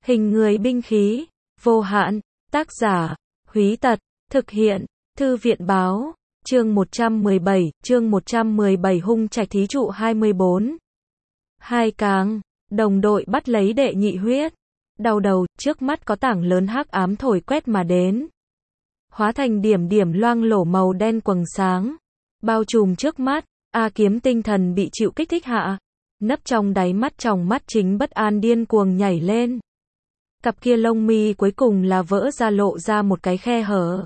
Hình người binh khí, vô hạn, tác giả, Húy Tật, thực hiện, Thư viện báo, chương 117 hung trạch thí trụ 24. Hai càng, đồng đội bắt lấy đệ nhị huyết. Đau đầu, trước mắt có tảng lớn hắc ám thổi quét mà đến. Hóa thành điểm điểm loang lổ màu đen quầng sáng. Bao trùm trước mắt, A Kiếm tinh thần bị chịu kích thích hạ. Nấp trong đáy mắt tròng mắt chính bất an điên cuồng nhảy lên. Cặp kia lông mi cuối cùng là vỡ ra lộ ra một cái khe hở.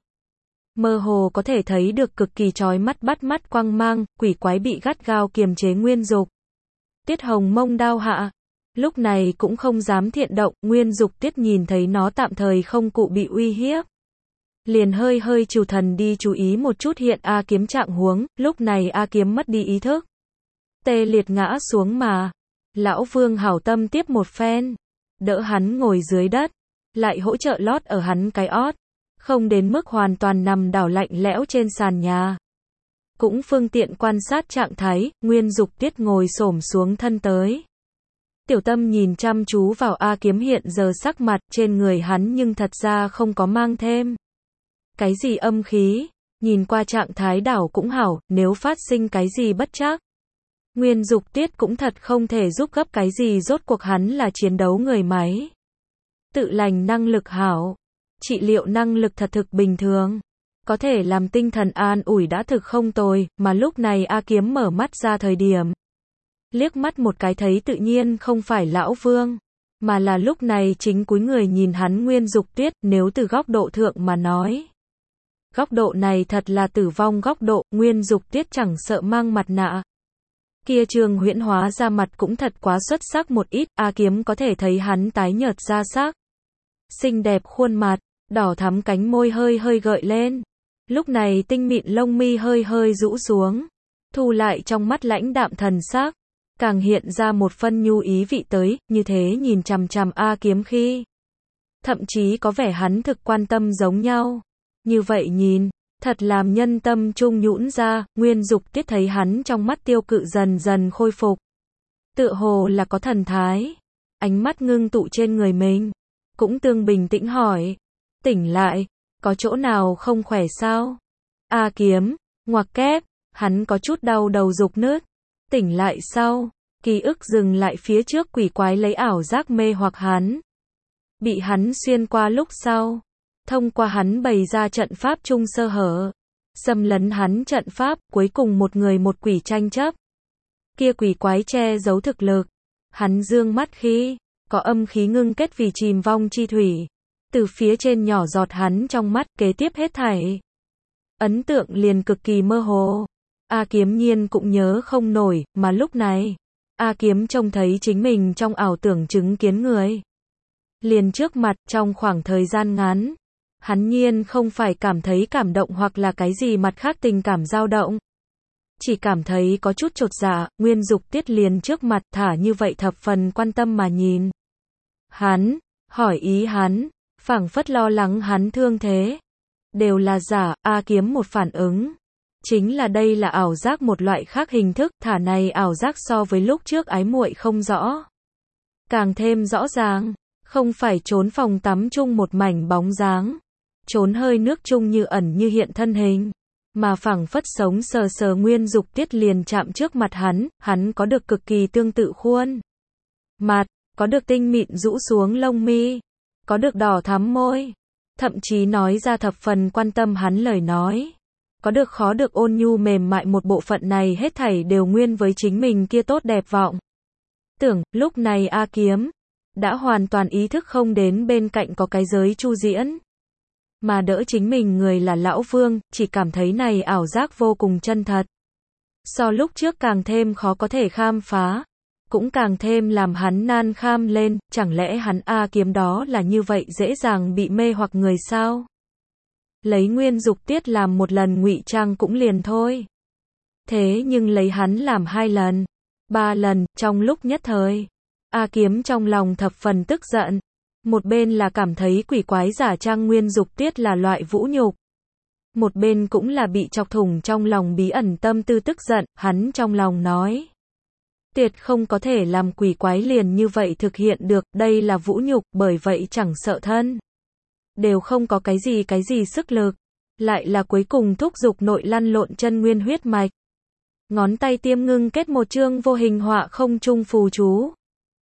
Mơ hồ có thể thấy được cực kỳ chói mắt bắt mắt quang mang, quỷ quái bị gắt gao kiềm chế nguyên dục. Tiết Hồng mông đao hạ. Lúc này cũng không dám thiện động, nguyên dục tiết nhìn thấy nó tạm thời không cụ bị uy hiếp. Liền hơi trù thần đi chú ý một chút hiện A Kiếm trạng huống, lúc này A Kiếm mất đi ý thức. Tê liệt ngã xuống mà. Lão Vương hảo tâm tiếp một phen. Đỡ hắn ngồi dưới đất. Lại hỗ trợ lót ở hắn cái ót. Không đến mức hoàn toàn nằm đảo lạnh lẽo trên sàn nhà. Cũng phương tiện quan sát trạng thái, nguyên dục tiết ngồi xổm xuống thân tới. Tiểu Tâm nhìn chăm chú vào A Kiếm hiện giờ sắc mặt trên người hắn nhưng thật ra không có mang thêm. Cái gì âm khí, nhìn qua trạng thái đảo cũng hảo, nếu phát sinh cái gì bất trắc. Nguyên dục tiết cũng thật không thể giúp gấp cái gì rốt cuộc hắn là chiến đấu người máy. Tự lành năng lực hảo, trị liệu năng lực thật thực bình thường. Có thể làm tinh thần an ủi đã thực không tồi, mà lúc này A Kiếm mở mắt ra thời điểm. Liếc mắt một cái thấy tự nhiên không phải Lão Vương, mà là lúc này chính cúi người nhìn hắn Nguyên dục tiết, nếu từ góc độ thượng mà nói. Góc độ này thật là tử vong góc độ, Nguyên dục tiết chẳng sợ mang mặt nạ. Kia trường huyễn hóa ra mặt cũng thật quá xuất sắc một ít, A Kiếm có thể thấy hắn tái nhợt ra sắc. Xinh đẹp khuôn mặt, đỏ thắm cánh môi hơi gợi lên. Lúc này tinh mịn lông mi hơi rũ xuống. Thu lại trong mắt lãnh đạm thần sắc. Càng hiện ra một phân nhu ý vị tới, như thế nhìn chằm chằm A Kiếm khi. Thậm chí có vẻ hắn thực quan tâm giống nhau. Như vậy nhìn, thật làm nhân tâm trung nhũn ra, Nguyên dục tiết thấy hắn trong mắt tiêu cự dần khôi phục. Tựa hồ là có thần thái. Ánh mắt ngưng tụ trên người mình. Cũng tương bình tĩnh hỏi. Tỉnh lại, có chỗ nào không khỏe sao? A Kiếm, ngoặc kép, hắn có chút đau đầu rục nứt. Tỉnh lại sau, ký ức dừng lại phía trước quỷ quái lấy ảo giác mê hoặc hắn. Bị hắn xuyên qua lúc sau. Thông qua hắn bày ra trận pháp chung sơ hở. Xâm lấn hắn trận pháp, cuối cùng một người một quỷ tranh chấp. Kia quỷ quái che giấu thực lực. Hắn dương mắt khi, có âm khí ngưng kết vì chìm vong chi thủy. Từ phía trên nhỏ giọt hắn trong mắt, kế tiếp hết thảy. Ấn tượng liền cực kỳ mơ hồ. A Kiếm nhiên cũng nhớ không nổi, mà lúc này, A Kiếm trông thấy chính mình trong ảo tưởng chứng kiến người. Liền trước mặt, trong khoảng thời gian ngắn. Hắn nhiên không phải cảm thấy cảm động hoặc là cái gì mặt khác tình cảm dao động. Chỉ cảm thấy có chút chột dạ, Nguyên dục tiết liền trước mặt thả như vậy thập phần quan tâm mà nhìn. Hắn, hỏi ý hắn, phảng phất lo lắng hắn thương thế. Đều là giả, A Kiếm một phản ứng. Chính là đây là ảo giác một loại khác hình thức, thả này ảo giác so với lúc trước ái muội không rõ. Càng thêm rõ ràng, không phải trốn phòng tắm chung một mảnh bóng dáng. Trốn hơi nước chung như ẩn như hiện thân hình. Mà phảng phất sống sờ Nguyên dục tiết liền chạm trước mặt hắn có được cực kỳ tương tự khuôn mặt, có được tinh mịn rũ xuống lông mi, có được đỏ thắm môi, thậm chí nói ra thập phần quan tâm hắn lời nói. Có được khó được ôn nhu mềm mại một bộ phận này hết thảy đều nguyên với chính mình kia tốt đẹp vọng. Tưởng, lúc này A Kiếm đã hoàn toàn ý thức không đến bên cạnh có cái giới chu diễn. Mà đỡ chính mình người là Lão Vương, chỉ cảm thấy này ảo giác vô cùng chân thật. So lúc trước càng thêm khó có thể khám phá. Cũng càng thêm làm hắn nan kham lên, chẳng lẽ hắn A Kiếm đó là như vậy dễ dàng bị mê hoặc người sao? Lấy Nguyên dục tiết làm một lần ngụy trang cũng liền thôi. Thế nhưng lấy hắn làm 2 lần, 3 lần, trong lúc nhất thời. A Kiếm trong lòng thập phần tức giận. Một bên là cảm thấy quỷ quái giả trang Nguyên dục tiết là loại vũ nhục. Một bên cũng là bị chọc thủng trong lòng bí ẩn tâm tư tức giận, hắn trong lòng nói. Tuyệt không có thể làm quỷ quái liền như vậy thực hiện được, đây là vũ nhục, bởi vậy chẳng sợ thân. Đều không có cái gì sức lực, lại là cuối cùng thúc giục nội lăn lộn chân nguyên huyết mạch. Ngón tay tiêm ngưng kết một chương vô hình họa không trung phù chú.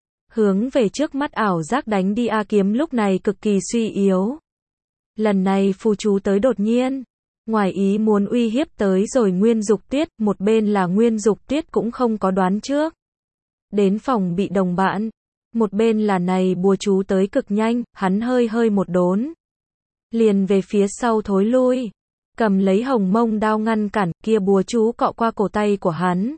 Hướng về trước mắt ảo giác đánh đi, A Kiếm lúc này cực kỳ suy yếu. Lần này phù chú tới đột nhiên, ngoài ý muốn uy hiếp tới rồi Nguyên Dục Tuyết, một bên là Nguyên Dục Tuyết cũng không có đoán trước. Đến phòng bị đồng bạn, một bên là này bùa chú tới cực nhanh, hắn hơi một đốn. Liền về phía sau thối lui, cầm lấy hồng mông đao ngăn cản, kia bùa chú cọ qua cổ tay của hắn.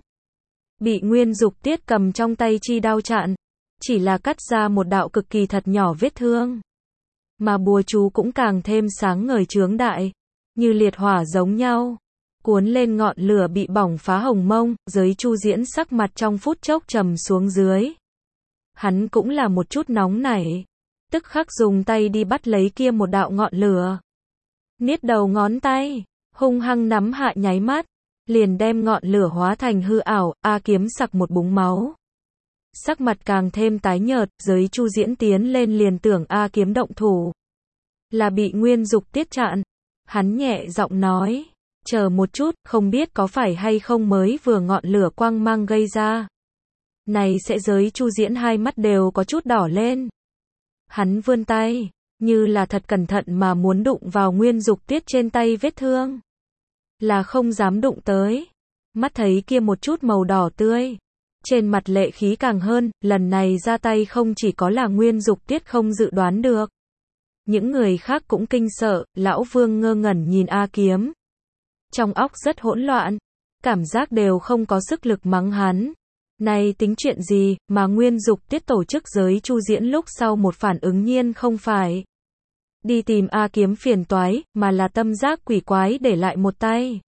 Bị Nguyên Dục Tuyết cầm trong tay chi đao chặn, chỉ là cắt ra một đạo cực kỳ thật nhỏ vết thương. Mà bùa chú cũng càng thêm sáng ngời chướng đại, như liệt hỏa giống nhau. Cuốn lên ngọn lửa bị bỏng phá hồng mông, giới Chu Diễn sắc mặt trong phút chốc trầm xuống dưới. Hắn cũng là một chút nóng nảy, tức khắc dùng tay đi bắt lấy kia một đạo ngọn lửa. Niết đầu ngón tay, hung hăng nắm hạ nháy mắt, liền đem ngọn lửa hóa thành hư ảo, A Kiếm sặc một búng máu. Sắc mặt càng thêm tái nhợt, giới Chu Diễn tiến lên liền tưởng A Kiếm động thủ. Là bị Nguyên Dục Tiết chặn. Hắn nhẹ giọng nói, chờ một chút, không biết có phải hay không mới vừa ngọn lửa quang mang gây ra. Này sẽ giới Chu Diễn hai mắt đều có chút đỏ lên. Hắn vươn tay, như là thật cẩn thận mà muốn đụng vào Nguyên Dục Tiết trên tay vết thương. Là không dám đụng tới. Mắt thấy kia một chút màu đỏ tươi. Trên mặt lệ khí càng hơn, lần này ra tay không chỉ có là Nguyên Dục Tiết không dự đoán được. Những người khác cũng kinh sợ, lão Vương ngơ ngẩn nhìn A Kiếm. Trong óc rất hỗn loạn, cảm giác đều không có sức lực mắng hắn. Này tính chuyện gì, mà Nguyên Dục Tiết tổ chức giới Chu Diễn lúc sau một phản ứng nhiên không phải đi tìm A Kiếm phiền toái, mà là tâm giác quỷ quái để lại một tay.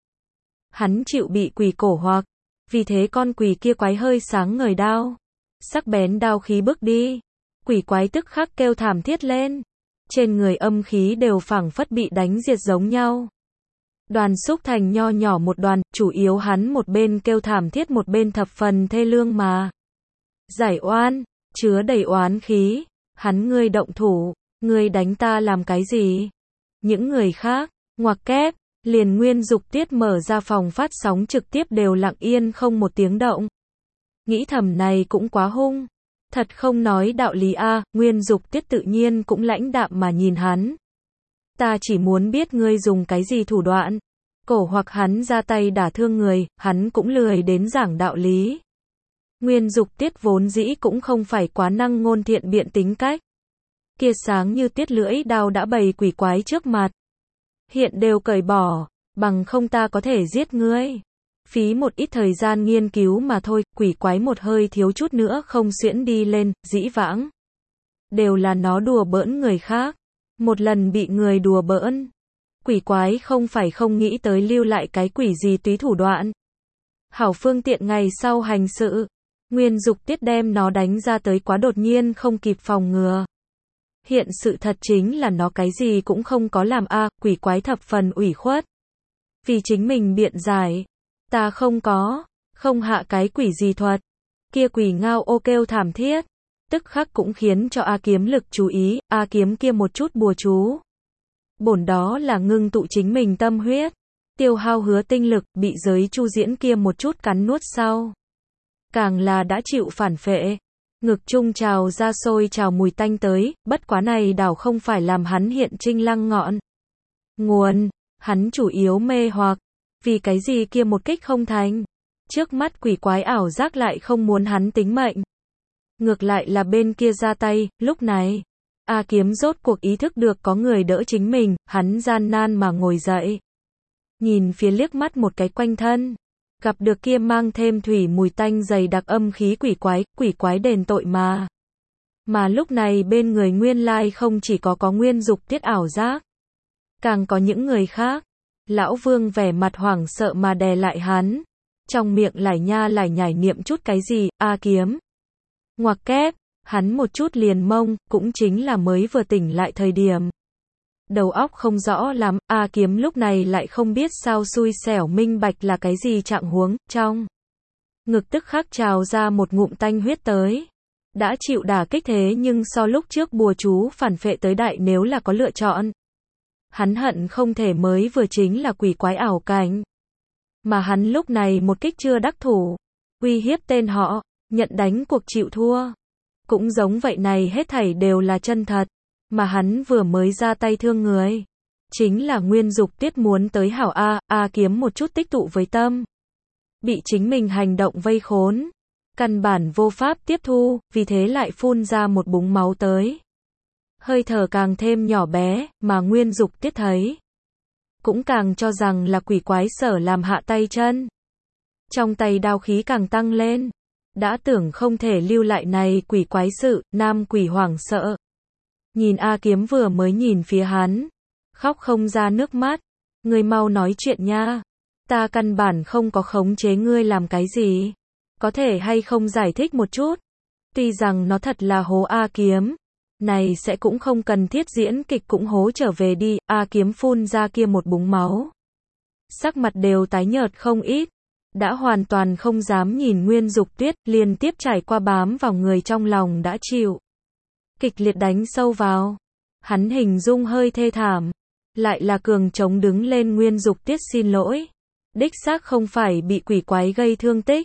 Hắn chịu bị quỷ cổ hoặc, vì thế con quỷ kia quái hơi sáng ngời đao. Sắc bén đao khí bước đi, quỷ quái tức khắc kêu thảm thiết lên. Trên người âm khí đều phảng phất bị đánh diệt giống nhau. Đoàn xúc thành nho nhỏ một đoàn, chủ yếu hắn một bên kêu thảm thiết một bên thập phần thê lương mà giải oan, chứa đầy oán khí. Hắn, ngươi động thủ, ngươi đánh ta làm cái gì? Những người khác, ngoặc kép, liền Nguyên Dục Tiết mở ra phòng phát sóng trực tiếp đều lặng yên không một tiếng động. Nghĩ thầm này cũng quá hung. Thật không nói đạo lý a. Nguyên Dục Tiết tự nhiên cũng lãnh đạm mà nhìn hắn. Ta chỉ muốn biết ngươi dùng cái gì thủ đoạn. Cổ hoặc hắn ra tay đả thương người, hắn cũng lười đến giảng đạo lý. Nguyên Dục Tiết vốn dĩ cũng không phải quá năng ngôn thiện biện tính cách. Kia sáng như tiết lưỡi đao đã bày quỷ quái trước mặt. Hiện đều cởi bỏ, bằng không ta có thể giết ngươi. Phí một ít thời gian nghiên cứu mà thôi, quỷ quái một hơi thiếu chút nữa không xuyễn đi lên, dĩ vãng. Đều là nó đùa bỡn người khác. Một lần bị người đùa bỡn. Quỷ quái không phải không nghĩ tới lưu lại cái quỷ gì túy thủ đoạn. Hảo phương tiện ngày sau hành sự. Nguyên Dục Tiết đem nó đánh ra tới quá đột nhiên không kịp phòng ngừa. Hiện sự thật chính là nó cái gì cũng không có làm a. Quỷ quái thập phần ủy khuất. Vì chính mình biện giải. Ta không hạ cái quỷ gì thuật. Kia quỷ ngao ô kêu thảm thiết. Tức khắc cũng khiến cho A Kiếm lực chú ý, A Kiếm kia một chút bùa chú. Bổn đó là ngưng tụ chính mình tâm huyết. Tiêu hao hứa tinh lực, bị giới Chu Diễn kia một chút cắn nuốt sau. Càng là đã chịu phản phệ. Ngực trung trào ra sôi trào mùi tanh tới, bất quá này đảo không phải làm hắn hiện trinh lăng ngọn. Nguồn, hắn chủ yếu mê hoặc. Vì cái gì kia một kích không thành. Trước mắt quỷ quái ảo giác lại không muốn hắn tính mệnh. Ngược lại là bên kia ra tay, lúc này. A Kiếm rốt cuộc ý thức được có người đỡ chính mình, hắn gian nan mà ngồi dậy. Nhìn phía liếc mắt một cái quanh thân. Gặp được kia mang thêm thủy mùi tanh dày đặc âm khí quỷ quái đền tội mà. Mà lúc này bên người nguyên lai không chỉ có Nguyên Dục Tiết ảo giác. Càng có những người khác. Lão Vương vẻ mặt hoảng sợ mà đè lại hắn. Trong miệng lải nha lải nhải niệm chút cái gì, A Kiếm. Ngoặc kép, hắn một chút liền mông, cũng chính là mới vừa tỉnh lại thời điểm. Đầu óc không rõ lắm, A Kiếm lúc này lại không biết sao xui xẻo minh bạch là cái gì trạng huống, trong ngực tức khắc trào ra một ngụm tanh huyết tới. Đã chịu đả kích thế nhưng so lúc trước bùa chú phản phệ tới đại nếu là có lựa chọn. Hắn hận không thể mới vừa chính là quỷ quái ảo cảnh. Mà hắn lúc này một kích chưa đắc thủ, uy hiếp tên họ, nhận đánh cuộc chịu thua. Cũng giống vậy này hết thảy đều là chân thật, mà hắn vừa mới ra tay thương người. Chính là Nguyên Dục Tiết muốn tới hảo A Kiếm một chút tích tụ với tâm. Bị chính mình hành động vây khốn. Căn bản vô pháp tiếp thu, vì thế lại phun ra một búng máu tới. Hơi thở càng thêm nhỏ bé, mà Nguyên Dục Tiết thấy. Cũng càng cho rằng là quỷ quái sở làm hạ tay chân. Trong tay đao khí càng tăng lên. Đã tưởng không thể lưu lại này quỷ quái sự, nam quỷ hoảng sợ. Nhìn A Kiếm vừa mới nhìn phía hắn. Khóc không ra nước mắt. Ngươi mau nói chuyện nha. Ta căn bản không có khống chế ngươi làm cái gì. Có thể hay không giải thích một chút. Tuy rằng nó thật là hố A Kiếm. Này sẽ cũng không cần thiết diễn kịch cũng hố trở về đi. A Kiếm phun ra kia một búng máu. Sắc mặt đều tái nhợt không ít. Đã hoàn toàn không dám nhìn Nguyên Dục Tiết, liên tiếp trải qua bám vào người trong lòng đã chịu. Kịch liệt đánh sâu vào. Hắn hình dung hơi thê thảm. Lại là cường chống đứng lên. Nguyên Dục Tiết xin lỗi. Đích xác không phải bị quỷ quái gây thương tích.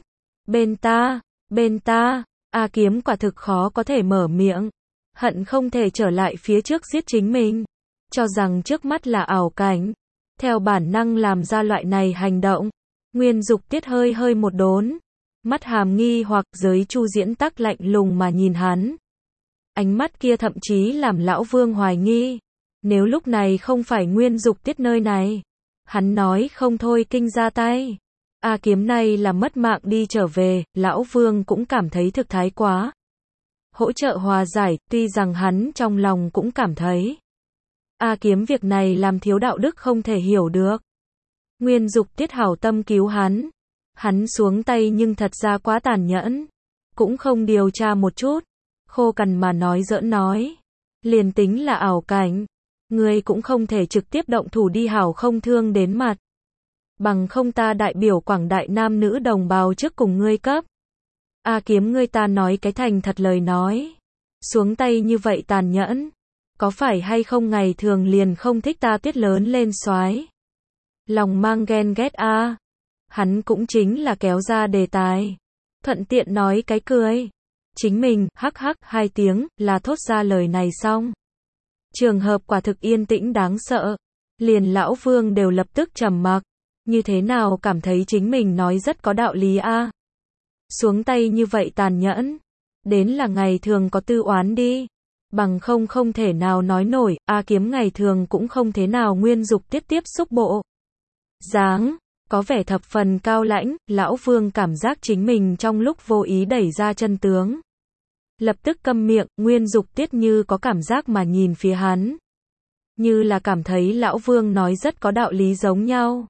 Bên ta, A Kiếm quả thực khó có thể mở miệng. Hận không thể trở lại phía trước giết chính mình. Cho rằng trước mắt là ảo cảnh. Theo bản năng làm ra loại này hành động. Nguyên Dục Tiết hơi một đốn. Mắt hàm nghi hoặc giới Chu Diễn Tắc lạnh lùng mà nhìn hắn. Ánh mắt kia thậm chí làm Lão Vương hoài nghi. Nếu lúc này không phải Nguyên Dục Tiết nơi này. Hắn nói không thôi kinh ra tay. A Kiếm này là mất mạng đi trở về, Lão Vương cũng cảm thấy thực thái quá. Hỗ trợ hòa giải, tuy rằng hắn trong lòng cũng cảm thấy. A Kiếm việc này làm thiếu đạo đức không thể hiểu được. Nguyên Dục Tiết hảo tâm cứu hắn. Hắn xuống tay nhưng thật ra quá tàn nhẫn. Cũng không điều tra một chút. Khô cằn mà nói giỡn nói. Liền tính là ảo cảnh. Ngươi cũng không thể trực tiếp động thủ đi hảo không thương đến mặt. Bằng không ta đại biểu quảng đại nam nữ đồng bào trước cùng ngươi cấp. A Kiếm ngươi ta nói cái thành thật lời nói. Xuống tay như vậy tàn nhẫn. Có phải hay không ngày thường liền không thích ta Tiết lớn lên soái. Lòng mang ghen ghét a. Hắn cũng chính là kéo ra đề tài. Thuận tiện nói cái cười. Chính mình, hắc hắc 2 tiếng, là thốt ra lời này xong. Trường hợp quả thực yên tĩnh đáng sợ. Liền Lão Vương đều lập tức trầm mặc. Như thế nào cảm thấy chính mình nói rất có đạo lý a. Xuống tay như vậy tàn nhẫn. Đến là ngày thường có tư oán đi. Bằng không thể nào nói nổi, A Kiếm ngày thường cũng không thế nào Nguyên Dục Tiết tiếp xúc bộ. Dáng, có vẻ thập phần cao lãnh, Lão Vương cảm giác chính mình trong lúc vô ý đẩy ra chân tướng. Lập tức câm miệng, Nguyên Dục Tiết như có cảm giác mà nhìn phía hắn. Như là cảm thấy Lão Vương nói rất có đạo lý giống nhau.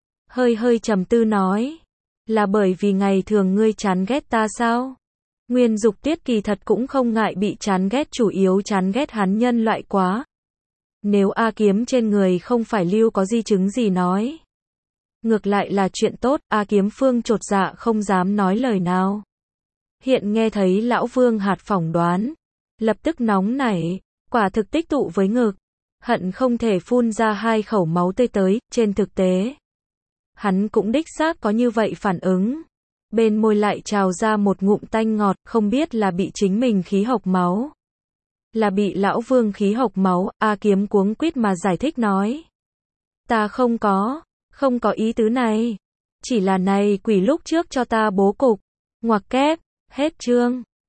Hơi trầm tư nói. Là bởi vì ngày thường ngươi chán ghét ta sao? Nguyên Dục Tiết kỳ thật cũng không ngại bị chán ghét, chủ yếu chán ghét hắn nhân loại quá. Nếu A Kiếm trên người không phải lưu có di chứng gì nói. Ngược lại là chuyện tốt, A Kiếm Phương chột dạ không dám nói lời nào. Hiện nghe thấy Lão Vương hạt phỏng đoán. Lập tức nóng nảy, quả thực tích tụ với ngực. Hận không thể phun ra 2 khẩu máu tươi tới, trên thực tế. Hắn cũng đích xác có như vậy phản ứng. Bên môi lại trào ra một ngụm tanh ngọt, không biết là bị chính mình khí hộc máu. Là bị Lão Vương khí hộc máu, A Kiếm cuống quýt mà giải thích nói. Ta không có ý tứ này. Chỉ là này quỷ lúc trước cho ta bố cục. Ngoặc kép, hết chương.